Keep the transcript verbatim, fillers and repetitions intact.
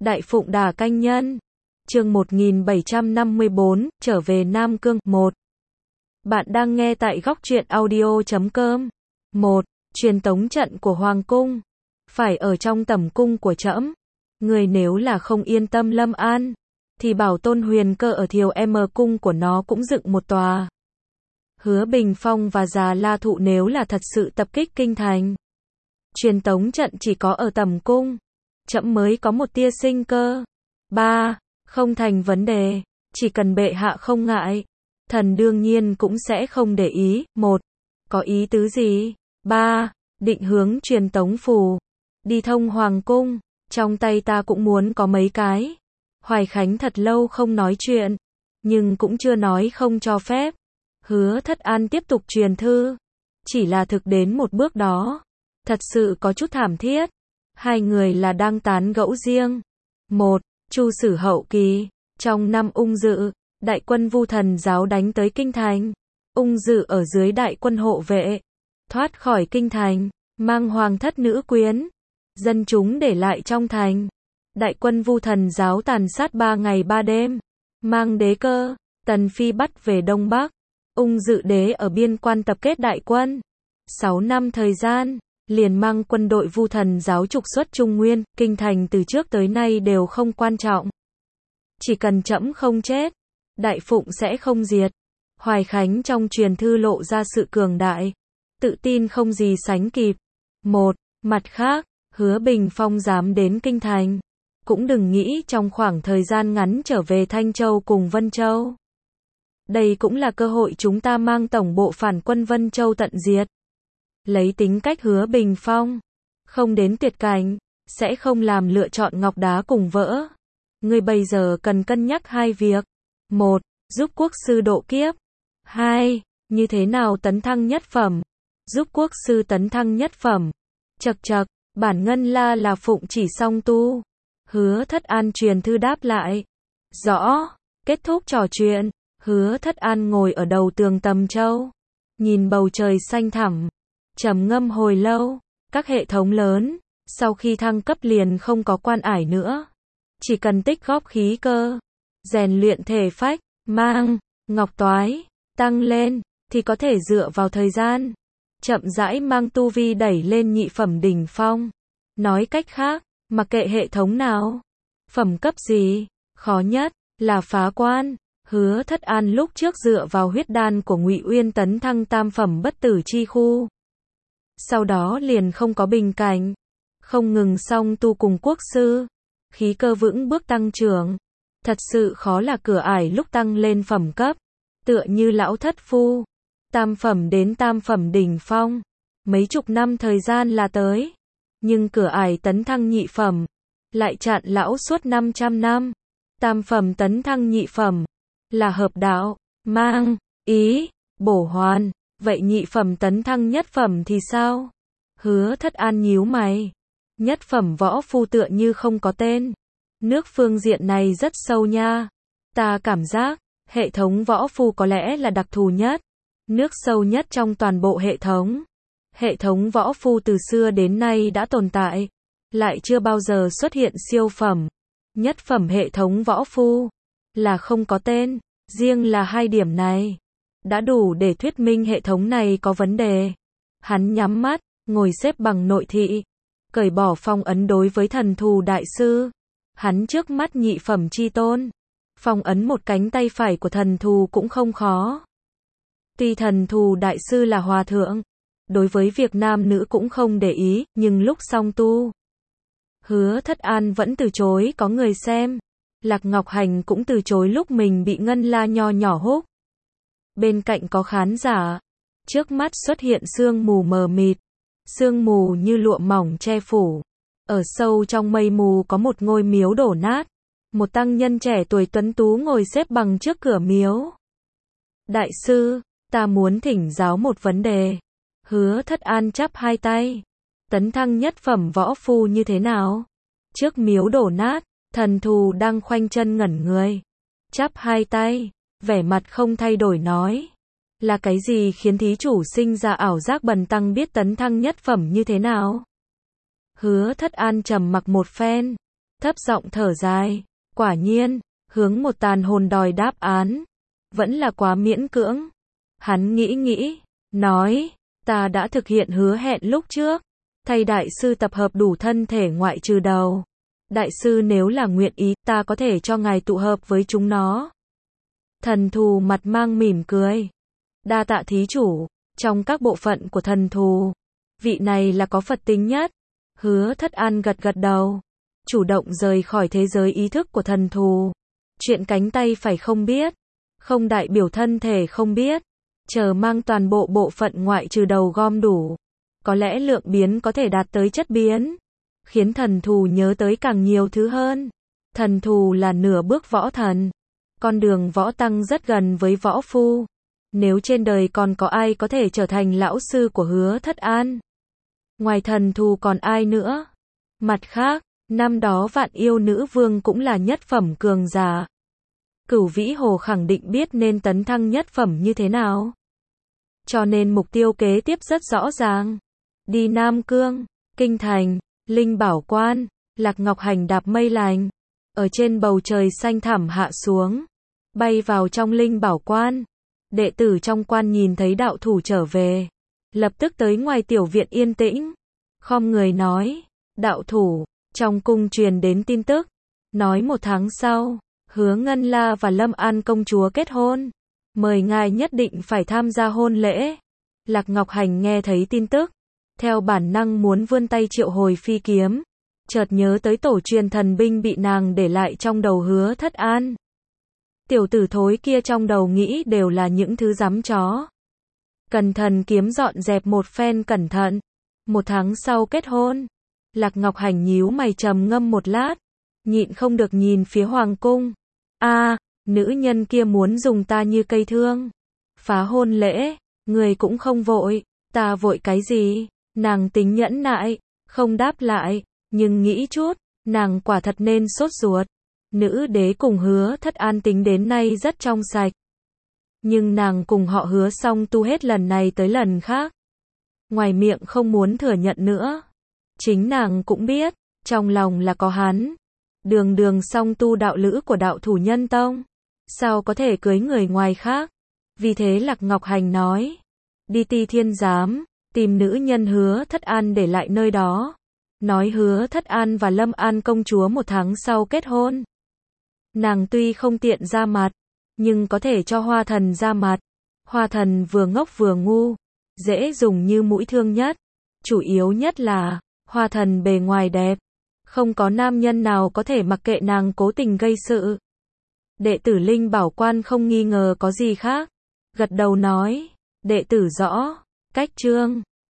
Đại Phụng Đà Canh Nhân. Chương một nghìn bảy trăm năm mươi bốn, trở về Nam Cương. một. Bạn đang nghe tại góc truyện audio chấm com. một. Truyền tống trận của Hoàng cung. Phải ở trong tẩm cung của trẫm. Người nếu là không yên tâm Lâm An, thì bảo Tôn Huyền Cơ ở Thiều M cung của nó cũng dựng một tòa. Hứa Bình Phong và Già La Thụ nếu là thật sự tập kích kinh thành, truyền tống trận chỉ có ở tẩm cung, trẫm mới có một tia sinh cơ. ba. Không thành vấn đề, chỉ cần bệ hạ không ngại, thần đương nhiên cũng sẽ không để ý. một. Có ý tứ gì? ba. Định hướng truyền tống phù đi thông Hoàng cung, trong tay ta cũng muốn có mấy cái. Hoài Khánh thật lâu không nói chuyện, nhưng cũng chưa nói không cho phép. Hứa Thất An tiếp tục truyền thư, chỉ là thực đến một bước đó, thật sự có chút thảm thiết. Hai người là đang tán gẫu riêng. một. Chu Sử hậu kỳ, trong năm Ung Dự, đại quân Vu Thần giáo đánh tới kinh thành. Ung Dự ở dưới đại quân hộ vệ, thoát khỏi kinh thành, mang hoàng thất nữ quyến, dân chúng để lại trong thành. Đại quân Vu Thần giáo tàn sát ba ngày ba đêm, mang đế cơ, Tần Phi bắt về Đông Bắc. Ung Dự đế ở biên quan tập kết đại quân. sáu năm thời gian, liền mang quân đội Vu Thần giáo trục xuất Trung Nguyên, kinh thành từ trước tới nay đều không quan trọng. Chỉ cần trẫm không chết, Đại Phụng sẽ không diệt. Hoài Khánh trong truyền thư lộ ra sự cường đại, tự tin không gì sánh kịp. một. Mặt khác, Hứa Bình Phong dám đến kinh thành, cũng đừng nghĩ trong khoảng thời gian ngắn trở về Thanh Châu cùng Vân Châu. Đây cũng là cơ hội chúng ta mang tổng bộ phản quân Vân Châu tận diệt. Lấy tính cách Hứa Bình Phong, không đến tuyệt cảnh, sẽ không làm lựa chọn ngọc đá cùng vỡ. Ngươi bây giờ cần cân nhắc hai việc. một. Giúp quốc sư độ kiếp. hai. Như thế nào tấn thăng nhất phẩm. Giúp quốc sư tấn thăng nhất phẩm. Chậc chậc, bản Ngân La là Phụng chỉ song tu. Hứa Thất An truyền thư đáp lại. Rõ. Kết thúc trò chuyện, Hứa Thất An ngồi ở đầu tường Tầm Châu, nhìn bầu trời xanh thẳm, trầm ngâm hồi lâu. Các hệ thống lớn, sau khi thăng cấp liền không có quan ải nữa. Chỉ cần tích góp khí cơ, rèn luyện thể phách, mang, ngọc toái, tăng lên, thì có thể dựa vào thời gian, chậm rãi mang tu vi đẩy lên nhị phẩm đỉnh phong. Nói cách khác, mặc kệ hệ thống nào, phẩm cấp gì, khó nhất là phá quan. Hứa Thất An lúc trước dựa vào huyết đan của Ngụy Uyên tấn thăng tam phẩm bất tử chi khu. Sau đó liền không có bình cảnh, không ngừng song tu cùng quốc sư, khí cơ vững bước tăng trưởng. Thật sự khó là cửa ải lúc tăng lên phẩm cấp, tựa như lão thất phu, tam phẩm đến tam phẩm đỉnh phong, mấy chục năm thời gian là tới. Nhưng cửa ải tấn thăng nhị phẩm, lại chặn lão suốt năm trăm năm. Tam phẩm tấn thăng nhị phẩm, là hợp đạo, mang, ý, bổ hoàn. Vậy nhị phẩm tấn thăng nhất phẩm thì sao? Hứa Thất An nhíu mày. Nhất phẩm võ phu tựa như không có tên. Nước phương diện này rất sâu nha. Ta cảm giác, hệ thống võ phu có lẽ là đặc thù nhất, nước sâu nhất trong toàn bộ hệ thống. Hệ thống võ phu từ xưa đến nay đã tồn tại, lại chưa bao giờ xuất hiện siêu phẩm. Nhất phẩm hệ thống võ phu là không có tên, riêng là hai điểm này đã đủ để thuyết minh hệ thống này có vấn đề. Hắn nhắm mắt, ngồi xếp bằng nội thị, cởi bỏ phong ấn đối với thần thù đại sư. Hắn trước mắt nhị phẩm chi tôn, phong ấn một cánh tay phải của thần thù cũng không khó. Tuy thần thù đại sư là hòa thượng, đối với việc nam nữ cũng không để ý, nhưng lúc song tu, Hứa Thất An vẫn từ chối có người xem. Lạc Ngọc Hành cũng từ chối lúc mình bị Ngân La nho nhỏ húc. Bên cạnh có khán giả, trước mắt xuất hiện sương mù mờ mịt, sương mù như lụa mỏng che phủ. Ở sâu trong mây mù có một ngôi miếu đổ nát, một tăng nhân trẻ tuổi tuấn tú ngồi xếp bằng trước cửa miếu. Đại sư, ta muốn thỉnh giáo một vấn đề. Hứa Thất An chắp hai tay. Tấn thăng nhất phẩm võ phu như thế nào? Trước miếu đổ nát, thần thù đang khoanh chân ngẩn người, chắp hai tay, vẻ mặt không thay đổi nói. Là cái gì khiến thí chủ sinh ra ảo giác bần tăng biết tấn thăng nhất phẩm như thế nào? Hứa Thất An trầm mặc một phen, thấp giọng thở dài. Quả nhiên, hướng một tàn hồn đòi đáp án. Vẫn là quá miễn cưỡng. Hắn nghĩ nghĩ, nói, ta đã thực hiện hứa hẹn lúc trước. Thay đại sư tập hợp đủ thân thể ngoại trừ đầu. Đại sư nếu là nguyện ý, ta có thể cho ngài tụ hợp với chúng nó. Thần thù mặt mang mỉm cười. Đa tạ thí chủ, trong các bộ phận của thần thù, vị này là có Phật tính nhất. Hứa Thất An gật gật đầu, chủ động rời khỏi thế giới ý thức của thần thù. Chuyện cánh tay phải không biết, không đại biểu thân thể không biết. Chờ mang toàn bộ bộ phận ngoại trừ đầu gom đủ, có lẽ lượng biến có thể đạt tới chất biến, khiến thần thù nhớ tới càng nhiều thứ hơn. Thần thù là nửa bước võ thần, con đường võ tăng rất gần với võ phu. Nếu trên đời còn có ai có thể trở thành lão sư của Hứa Thất An, ngoài thần thù còn ai nữa? Mặt khác, năm đó Vạn Yêu Nữ Vương cũng là nhất phẩm cường giả. Cửu Vĩ Hồ khẳng định biết nên tấn thăng nhất phẩm như thế nào. Cho nên mục tiêu kế tiếp rất rõ ràng. Đi Nam Cương, Kinh Thành, Linh Bảo Quan, Lạc Ngọc Hành đạp mây lành, ở trên bầu trời xanh thẳm hạ xuống, bay vào trong Linh Bảo Quan. Đệ tử trong quan nhìn thấy đạo thủ trở về, lập tức tới ngoài tiểu viện yên tĩnh, khom người nói, đạo thủ, trong cung truyền đến tin tức, nói một tháng sau, Hứa Ngân La và Lâm An công chúa kết hôn, mời ngài nhất định phải tham gia hôn lễ. Lạc Ngọc Hành nghe thấy tin tức, theo bản năng muốn vươn tay triệu hồi phi kiếm, chợt nhớ tới tổ truyền thần binh bị nàng để lại trong đầu Hứa Thất An. Tiểu tử thối kia trong đầu nghĩ đều là những thứ dám chó. Cần thần kiếm dọn dẹp một phen cẩn thận. Một tháng sau kết hôn. Lạc Ngọc Hành nhíu mày trầm ngâm một lát, nhịn không được nhìn phía hoàng cung. A, à, nữ nhân kia muốn dùng ta như cây thương, phá hôn lễ, người cũng không vội, ta vội cái gì? Nàng tính nhẫn nại, không đáp lại, nhưng nghĩ chút, nàng quả thật nên sốt ruột. Nữ đế cùng Hứa Thất An tính đến nay rất trong sạch. Nhưng nàng cùng họ Hứa song tu hết lần này tới lần khác. Ngoài miệng không muốn thừa nhận nữa. Chính nàng cũng biết, trong lòng là có hắn. Đường đường song tu đạo lữ của đạo thủ nhân tông. Sao có thể cưới người ngoài khác? Vì thế Lạc Ngọc Hành nói. Đi Ti Thiên Giám, tìm nữ nhân Hứa Thất An để lại nơi đó. Nói Hứa Thất An và Lâm An công chúa một tháng sau kết hôn. Nàng tuy không tiện ra mặt, nhưng có thể cho Hoa Thần ra mặt. Hoa Thần vừa ngốc vừa ngu, dễ dùng như mũi thương nhất. Chủ yếu nhất là, Hoa Thần bề ngoài đẹp. Không có nam nhân nào có thể mặc kệ nàng cố tình gây sự. Đệ tử Linh Bảo Quan không nghi ngờ có gì khác. Gật đầu nói, đệ tử rõ, cách chương.